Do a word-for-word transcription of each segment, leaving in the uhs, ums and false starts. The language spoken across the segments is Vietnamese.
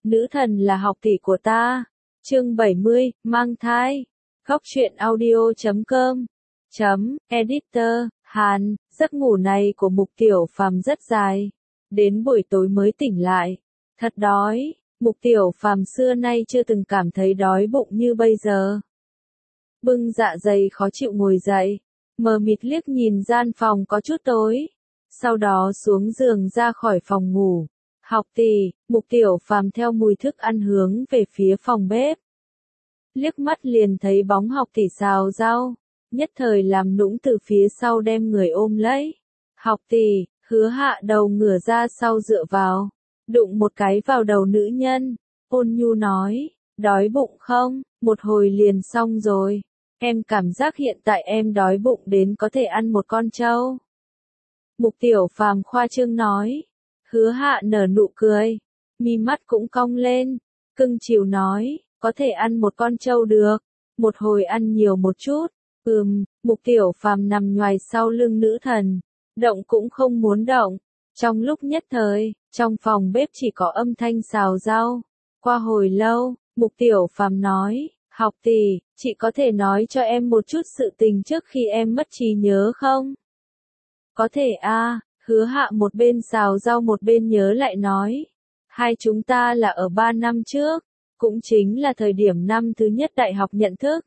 Nữ thần là học tỷ của ta. Chương bảy mươi, mang thai. Góc truyện audio chấm com. Chấm, editor, Hàn, giấc ngủ này của Mục Tiểu Phàm rất dài. Đến buổi tối mới tỉnh lại. Thật đói, Mục Tiểu Phàm xưa nay chưa từng cảm thấy đói bụng như bây giờ. Bưng dạ dày khó chịu ngồi dậy, mờ mịt liếc nhìn gian phòng có chút tối. Sau đó xuống giường ra khỏi phòng ngủ. Học tỷ, Mục Tiểu Phàm theo mùi thức ăn hướng về phía phòng bếp. Liếc mắt liền thấy bóng học tỷ xào rau, nhất thời làm nũng từ phía sau đem người ôm lấy. Học tỷ, Hứa Hạ đầu ngửa ra sau dựa vào, đụng một cái vào đầu nữ nhân, ôn nhu nói, đói bụng không, một hồi liền xong rồi, em cảm giác hiện tại em đói bụng đến có thể ăn một con trâu. Mục Tiểu Phàm khoa trương nói. Hứa Hạ nở nụ cười, mi mắt cũng cong lên, cưng chiều nói, có thể ăn một con trâu được, một hồi ăn nhiều một chút. Ừm, Mục Tiểu Phàm nằm nhoài sau lưng nữ thần, động cũng không muốn động. Trong lúc nhất thời, trong phòng bếp chỉ có âm thanh xào rau. Qua hồi lâu, Mục Tiểu Phàm nói, học tỷ, chị có thể nói cho em một chút sự tình trước khi em mất trí nhớ không? Có thể a. Hứa Hạ một bên xào rau một bên nhớ lại nói, hai chúng ta là ở ba năm trước, cũng chính là thời điểm năm thứ nhất đại học nhận thức.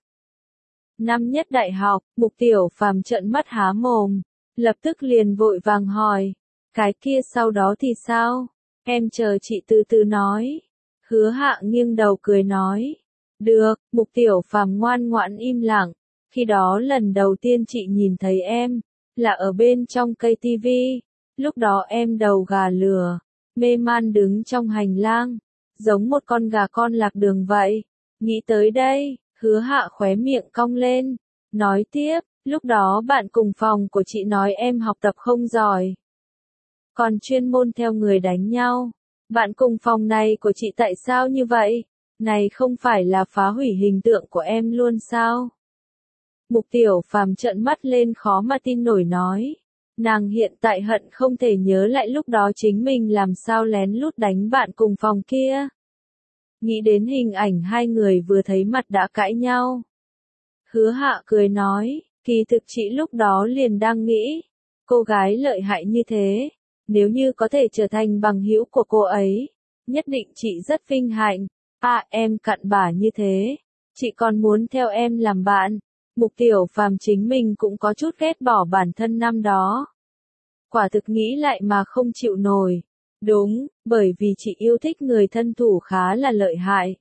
Năm nhất đại học, Mục Tiểu Phàm trợn mắt há mồm, lập tức liền vội vàng hỏi, cái kia sau đó thì sao? Em chờ chị từ từ nói. Hứa Hạ nghiêng đầu cười nói, được. Mục Tiểu Phàm ngoan ngoãn im lặng, khi đó lần đầu tiên chị nhìn thấy em, là ở bên trong cây tivi. Lúc đó em đầu gà lừa, mê man đứng trong hành lang, giống một con gà con lạc đường vậy. Nghĩ tới đây, Hứa Hạ khóe miệng cong lên, nói tiếp, lúc đó bạn cùng phòng của chị nói em học tập không giỏi, còn chuyên môn theo người đánh nhau. Bạn cùng phòng này của chị tại sao như vậy? Này không phải là phá hủy hình tượng của em luôn sao? Mục Tiểu Phàm trợn mắt lên khó mà tin nổi nói. Nàng hiện tại hận không thể nhớ lại lúc đó chính mình làm sao lén lút đánh bạn cùng phòng kia. Nghĩ đến hình ảnh hai người vừa thấy mặt đã cãi nhau. Hứa Hạ cười nói, kỳ thực chị lúc đó liền đang nghĩ, cô gái lợi hại như thế, nếu như có thể trở thành bằng hữu của cô ấy, nhất định chị rất vinh hạnh. À, em cặn bã như thế, chị còn muốn theo em làm bạn. Mục Tiểu Phàm chính mình cũng có chút ghét bỏ bản thân năm đó. Quả thực nghĩ lại mà không chịu nổi. Đúng, bởi vì chị yêu thích người thân thủ khá là lợi hại.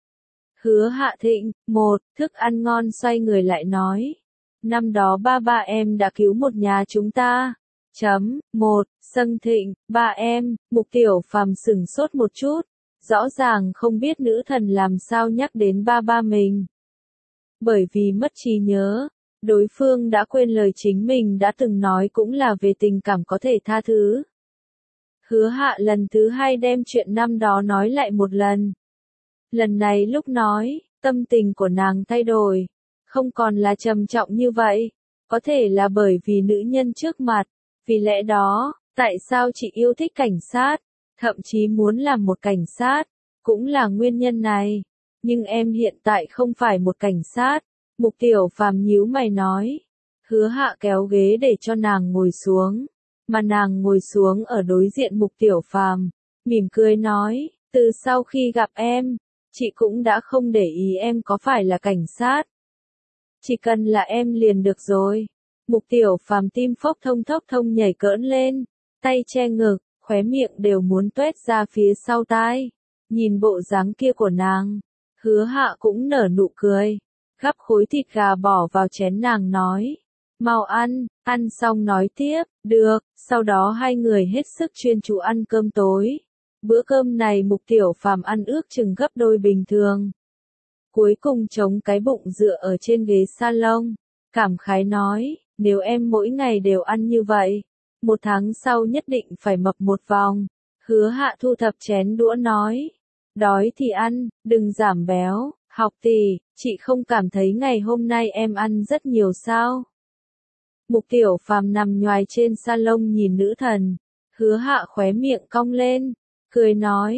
Hứa Hạ Thịnh, một, thức ăn ngon xoay người lại nói. Năm đó ba ba em đã cứu một nhà chúng ta. Chấm, một, Sâng Thịnh, ba em. Mục Tiểu Phàm sửng sốt một chút. Rõ ràng không biết nữ thần làm sao nhắc đến ba ba mình. Bởi vì mất trí nhớ, đối phương đã quên lời chính mình đã từng nói cũng là về tình cảm có thể tha thứ. Hứa Hạ lần thứ hai đem chuyện năm đó nói lại một lần. Lần này lúc nói, tâm tình của nàng thay đổi, không còn là trầm trọng như vậy, có thể là bởi vì nữ nhân trước mặt, vì lẽ đó, tại sao chị yêu thích cảnh sát, thậm chí muốn làm một cảnh sát, cũng là nguyên nhân này. Nhưng em hiện tại không phải một cảnh sát. Mục Tiểu Phàm nhíu mày nói. Hứa Hạ kéo ghế để cho nàng ngồi xuống, mà nàng ngồi xuống ở đối diện Mục Tiểu Phàm, mỉm cười nói, từ sau khi gặp em, chị cũng đã không để ý em có phải là cảnh sát. Chỉ cần là em liền được rồi. Mục Tiểu Phàm tim phốc thông thốc thông nhảy cỡn lên, tay che ngực, khóe miệng đều muốn tuét ra phía sau tai. Nhìn bộ dáng kia của nàng, Hứa Hạ cũng nở nụ cười, gắp khối thịt gà bỏ vào chén nàng nói, mau ăn, ăn xong nói tiếp. Được. Sau đó hai người hết sức chuyên chú ăn cơm tối. Bữa cơm này Mục Tiểu Phàm ăn ước chừng gấp đôi bình thường. Cuối cùng chống cái bụng dựa ở trên ghế salon, cảm khái nói, nếu em mỗi ngày đều ăn như vậy, một tháng sau nhất định phải mập một vòng. Hứa Hạ thu thập chén đũa nói, đói thì ăn, đừng giảm béo. Học tỷ, chị không cảm thấy ngày hôm nay em ăn rất nhiều sao? Mục Tiểu Phàm nằm nhoài trên salon nhìn nữ thần. Hứa Hạ khóe miệng cong lên, cười nói,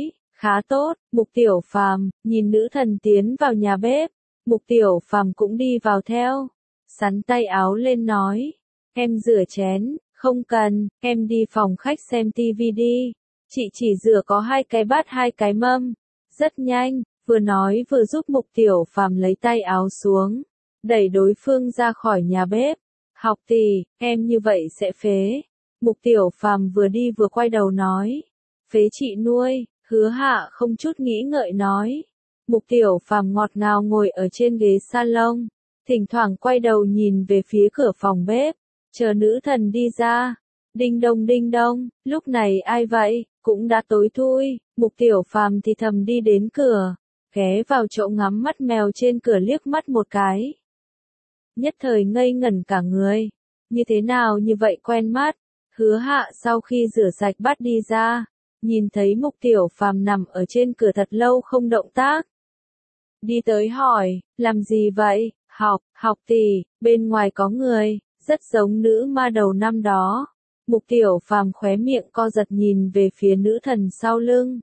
Khá tốt, Mục Tiểu Phàm nhìn nữ thần tiến vào nhà bếp, Mục Tiểu Phàm cũng đi vào theo, sắn tay áo lên nói, em rửa chén, không cần, em đi phòng khách xem tivi đi, chị chỉ rửa có hai cái bát hai cái mâm, rất nhanh, vừa nói vừa giúp Mục Tiểu Phàm lấy tay áo xuống, đẩy đối phương ra khỏi nhà bếp, học tỷ, em như vậy sẽ phế, Mục Tiểu Phàm vừa đi vừa quay đầu nói, phế chị nuôi. Hứa Hạ không chút nghĩ ngợi nói. Mục Tiểu Phàm ngọt ngào ngồi ở trên ghế salon, thỉnh thoảng quay đầu nhìn về phía cửa phòng bếp, chờ nữ thần đi ra. Đinh đông đinh đông, lúc này ai vậy, cũng đã tối thui, Mục Tiểu Phàm thì thầm đi đến cửa, ghé vào chỗ ngắm mắt mèo trên cửa liếc mắt một cái. Nhất thời ngây ngẩn cả người, như thế nào như vậy quen mắt, Hứa Hạ sau khi rửa sạch bát đi ra. Nhìn thấy Mục Tiểu Phàm nằm ở trên cửa thật lâu không động tác. Đi tới hỏi, làm gì vậy, học, học tỷ, bên ngoài có người, rất giống nữ ma đầu năm đó. Mục Tiểu Phàm khóe miệng co giật nhìn về phía nữ thần sau lưng.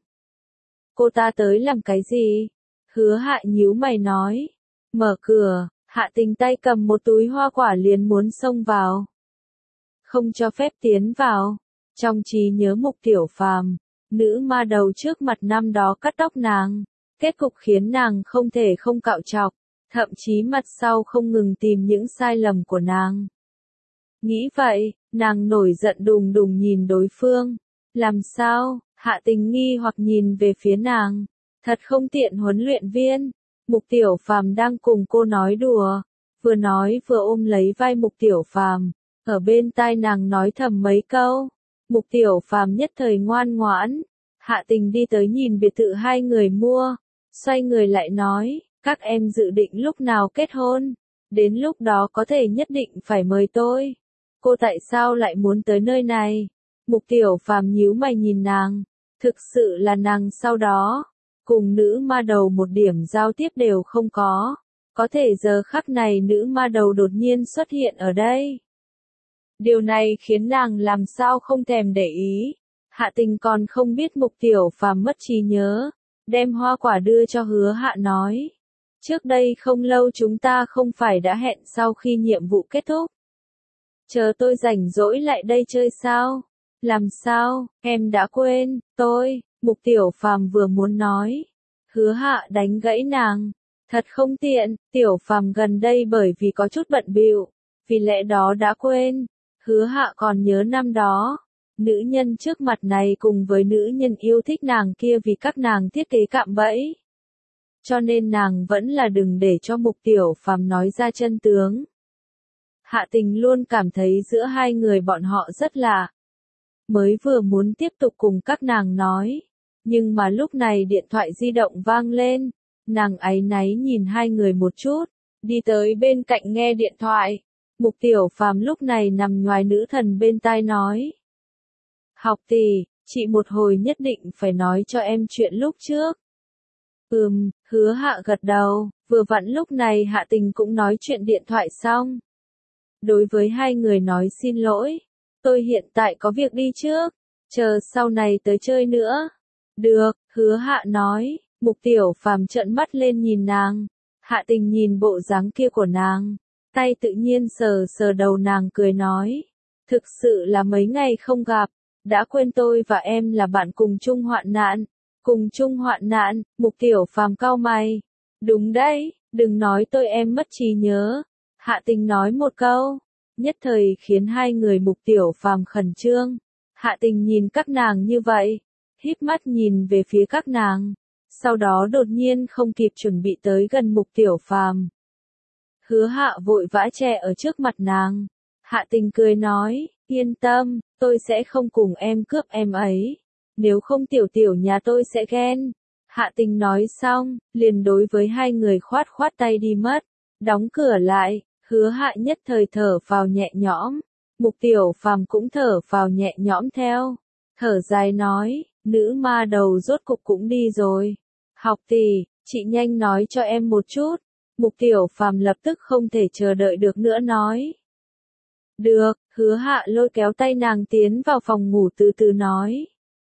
Cô ta tới làm cái gì? Hứa Hạ nhíu mày nói. Mở cửa, Hạ Tình tay cầm một túi hoa quả liền muốn xông vào. Không cho phép tiến vào. Trong trí nhớ Mục Tiểu Phàm, nữ ma đầu trước mặt năm đó cắt tóc nàng, kết cục khiến nàng không thể không cạo trọc, thậm chí mặt sau không ngừng tìm những sai lầm của nàng. Nghĩ vậy, nàng nổi giận đùng đùng nhìn đối phương. Làm sao? Hạ Tình nghi hoặc nhìn về phía nàng. Thật không tiện huấn luyện viên. Mục Tiểu Phàm đang cùng cô nói đùa, vừa nói vừa ôm lấy vai Mục Tiểu Phàm, ở bên tai nàng nói thầm mấy câu. Mục Tiểu Phàm nhất thời ngoan ngoãn. Hạ Tình đi tới nhìn biệt thự hai người mua, xoay người lại nói, các em dự định lúc nào kết hôn, đến lúc đó có thể nhất định phải mời tôi. Cô tại sao lại muốn tới nơi này? Mục Tiểu Phàm nhíu mày nhìn nàng, thực sự là nàng sau đó, cùng nữ ma đầu một điểm giao tiếp đều không có, có thể giờ khắc này nữ ma đầu đột nhiên xuất hiện ở đây. Điều này khiến nàng làm sao không thèm để ý. Hạ Tình còn không biết Mục Tiểu Phàm mất trí nhớ, đem hoa quả đưa cho Hứa Hạ nói. Trước đây không lâu chúng ta không phải đã hẹn sau khi nhiệm vụ kết thúc. Chờ tôi rảnh rỗi lại đây chơi sao? Làm sao, em đã quên, tôi, Mục Tiểu Phàm vừa muốn nói. Hứa Hạ đánh gãy nàng. Thật không tiện, Tiểu Phàm gần đây bởi vì có chút bận bịu, vì lẽ đó đã quên. Hứa Hạ còn nhớ năm đó, nữ nhân trước mặt này cùng với nữ nhân yêu thích nàng kia vì các nàng thiết kế cạm bẫy. Cho nên nàng vẫn là đừng để cho Mục Tiểu Phàm nói ra chân tướng. Hạ Tình luôn cảm thấy giữa hai người bọn họ rất lạ. Mới vừa muốn tiếp tục cùng các nàng nói, nhưng mà lúc này điện thoại di động vang lên, nàng áy náy nhìn hai người một chút, đi tới bên cạnh nghe điện thoại. Mục Tiểu Phàm lúc này nằm ngoài nữ thần bên tai nói. Học tỷ, chị một hồi nhất định phải nói cho em chuyện lúc trước. Ừm, Hứa Hạ gật đầu, vừa vặn lúc này Hạ Tình cũng nói chuyện điện thoại xong. Đối với hai người nói xin lỗi, tôi hiện tại có việc đi trước, chờ sau này tới chơi nữa. Được, Hứa Hạ nói, Mục Tiểu Phàm trợn mắt lên nhìn nàng, Hạ Tình nhìn bộ dáng kia của nàng, tay tự nhiên sờ sờ đầu nàng cười nói, thực sự là mấy ngày không gặp, đã quên tôi và em là bạn cùng chung hoạn nạn. Cùng chung hoạn nạn, Mục Tiểu Phàm cau mày. Đúng đấy, đừng nói tôi em mất trí nhớ. Hạ Tình nói một câu, nhất thời khiến hai người Mục Tiểu Phàm khẩn trương. Hạ Tình nhìn các nàng như vậy, híp mắt nhìn về phía các nàng, sau đó đột nhiên không kịp chuẩn bị tới gần Mục Tiểu Phàm. Hứa Hạ vội vã che ở trước mặt nàng. Hạ Tình cười nói, yên tâm, tôi sẽ không cùng em cướp em ấy. Nếu không tiểu tiểu nhà tôi sẽ ghen. Hạ Tình nói xong, liền đối với hai người khoát khoát tay đi mất. Đóng cửa lại, Hứa Hạ nhất thời thở phào nhẹ nhõm. Mục Tiểu Phàm cũng thở phào nhẹ nhõm theo. Thở dài nói, nữ ma đầu rốt cục cũng đi rồi. Học tỷ, chị nhanh nói cho em một chút. Mục Tiểu Phàm lập tức không thể chờ đợi được nữa nói. Được, Hứa Hạ lôi kéo tay nàng tiến vào phòng ngủ từ từ nói.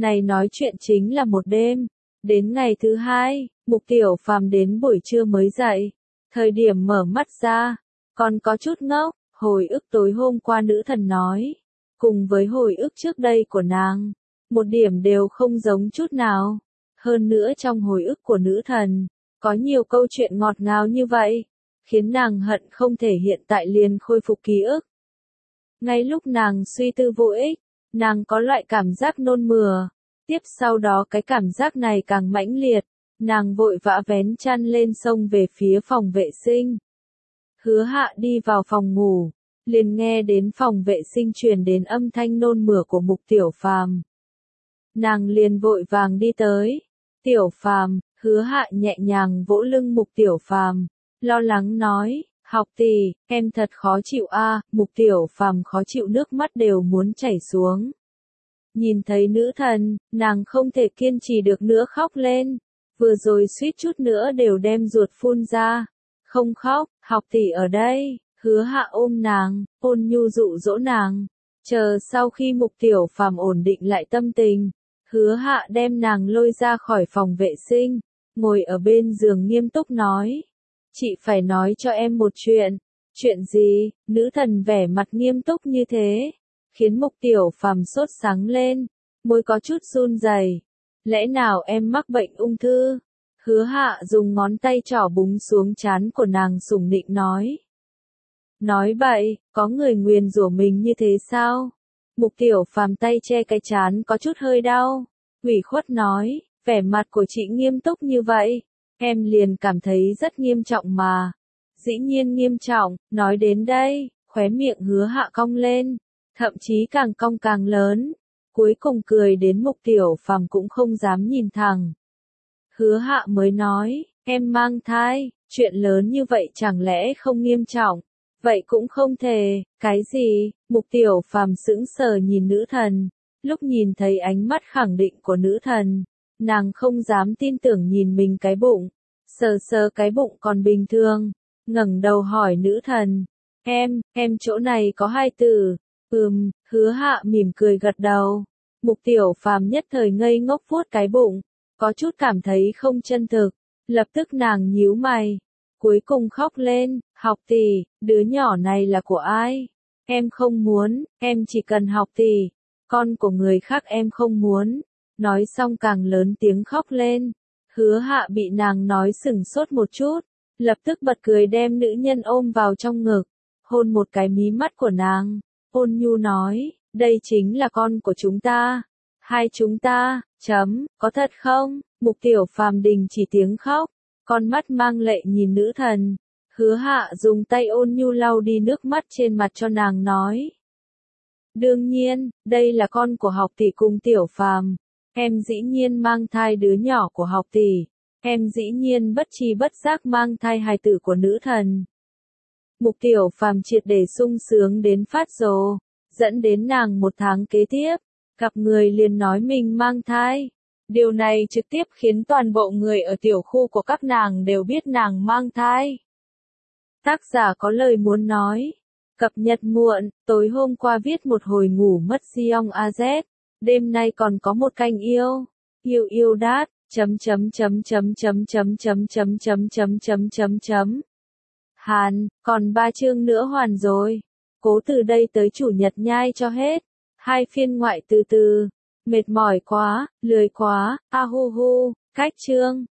Này nói chuyện chính là một đêm. Đến ngày thứ hai, Mục Tiểu Phàm đến buổi trưa mới dậy. Thời điểm mở mắt ra, còn có chút ngốc, hồi ức tối hôm qua nữ thần nói. Cùng với hồi ức trước đây của nàng, một điểm đều không giống chút nào. Hơn nữa trong hồi ức của nữ thần, có nhiều câu chuyện ngọt ngào như vậy, khiến nàng hận không thể hiện tại liền khôi phục ký ức. Ngay lúc nàng suy tư vô ích, nàng có loại cảm giác nôn mửa. Tiếp sau đó cái cảm giác này càng mãnh liệt, nàng vội vã vén chăn lên xông về phía phòng vệ sinh. Hứa Hạ đi vào phòng ngủ, liền nghe đến phòng vệ sinh truyền đến âm thanh nôn mửa của Mục Tiểu Phàm. Nàng liền vội vàng đi tới. Tiểu Phàm, Hứa Hạ nhẹ nhàng vỗ lưng Mục Tiểu Phàm, lo lắng nói, học tỷ, em thật khó chịu a. Mục Tiểu Phàm khó chịu nước mắt đều muốn chảy xuống. Nhìn thấy nữ thần, nàng không thể kiên trì được nữa khóc lên, vừa rồi suýt chút nữa đều đem ruột phun ra. Không khóc, học tỷ ở đây. Hứa Hạ ôm nàng, ôn nhu dụ dỗ nàng. Chờ sau khi Mục Tiểu Phàm ổn định lại tâm tình, Hứa Hạ đem nàng lôi ra khỏi phòng vệ sinh, ngồi ở bên giường nghiêm túc nói. Chị phải nói cho em một chuyện. Chuyện gì? Nữ thần vẻ mặt nghiêm túc như thế, khiến Mục Tiểu Phàm sốt sáng lên, môi có chút run rẩy. Lẽ nào em mắc bệnh ung thư? Hứa Hạ dùng ngón tay trỏ búng xuống trán của nàng sủng nịnh nói. Nói bậy, có người nguyền rủa mình như thế sao? Mục Tiểu Phàm tay che cái trán có chút hơi đau, ủy khuất nói, vẻ mặt của chị nghiêm túc như vậy, em liền cảm thấy rất nghiêm trọng mà. Dĩ nhiên nghiêm trọng, nói đến đây, khóe miệng Hứa Hạ cong lên, thậm chí càng cong càng lớn, cuối cùng cười đến Mục Tiểu Phàm cũng không dám nhìn thẳng. Hứa Hạ mới nói, em mang thai, chuyện lớn như vậy chẳng lẽ không nghiêm trọng? Vậy cũng không thể. Cái gì? Mục Tiểu Phàm sững sờ nhìn nữ thần, lúc nhìn thấy ánh mắt khẳng định của nữ thần, nàng không dám tin tưởng nhìn mình cái bụng, sờ sờ cái bụng còn bình thường, ngẩng đầu hỏi nữ thần, em, em chỗ này có hai từ. Ừm, Hứa Hạ mỉm cười gật đầu. Mục Tiểu Phàm nhất thời ngây ngốc vuốt cái bụng, có chút cảm thấy không chân thực, lập tức nàng nhíu mày, cuối cùng khóc lên, học tỷ, đứa nhỏ này là của ai? Em không muốn, em chỉ cần học tỷ, con của người khác em không muốn. Nói xong càng lớn tiếng khóc lên. Hứa Hạ bị nàng nói sừng sốt một chút, lập tức bật cười đem nữ nhân ôm vào trong ngực, hôn một cái mí mắt của nàng, ôn nhu nói, đây chính là con của chúng ta. Hai chúng ta, chấm, có thật không? Mục Tiểu Phàm đình chỉ tiếng khóc, con mắt mang lệ nhìn nữ thần. Hứa Hạ dùng tay ôn nhu lau đi nước mắt trên mặt cho nàng nói. Đương nhiên, đây là con của học tỷ cùng Tiểu Phàm. Em dĩ nhiên mang thai đứa nhỏ của học tỷ. Em dĩ nhiên bất tri bất giác mang thai hài tử của nữ thần. Mục Tiểu Phàm triệt để sung sướng đến phát rồ, dẫn đến nàng một tháng kế tiếp, gặp người liền nói mình mang thai. Điều này trực tiếp khiến toàn bộ người ở tiểu khu của các nàng đều biết nàng mang thai. Tác giả có lời muốn nói. Cập nhật muộn, tối hôm qua viết một hồi ngủ mất Xiong a zét, đêm nay còn có một canh yêu. Yêu yêu đát, chấm chấm chấm chấm chấm chấm chấm chấm chấm chấm chấm chấm chấm. Hàn, còn ba chương nữa hoàn rồi. Cố từ đây tới chủ nhật nhai cho hết. Hai phiên ngoại từ từ. Mệt mỏi quá, lười quá, a hu hu, cách chương.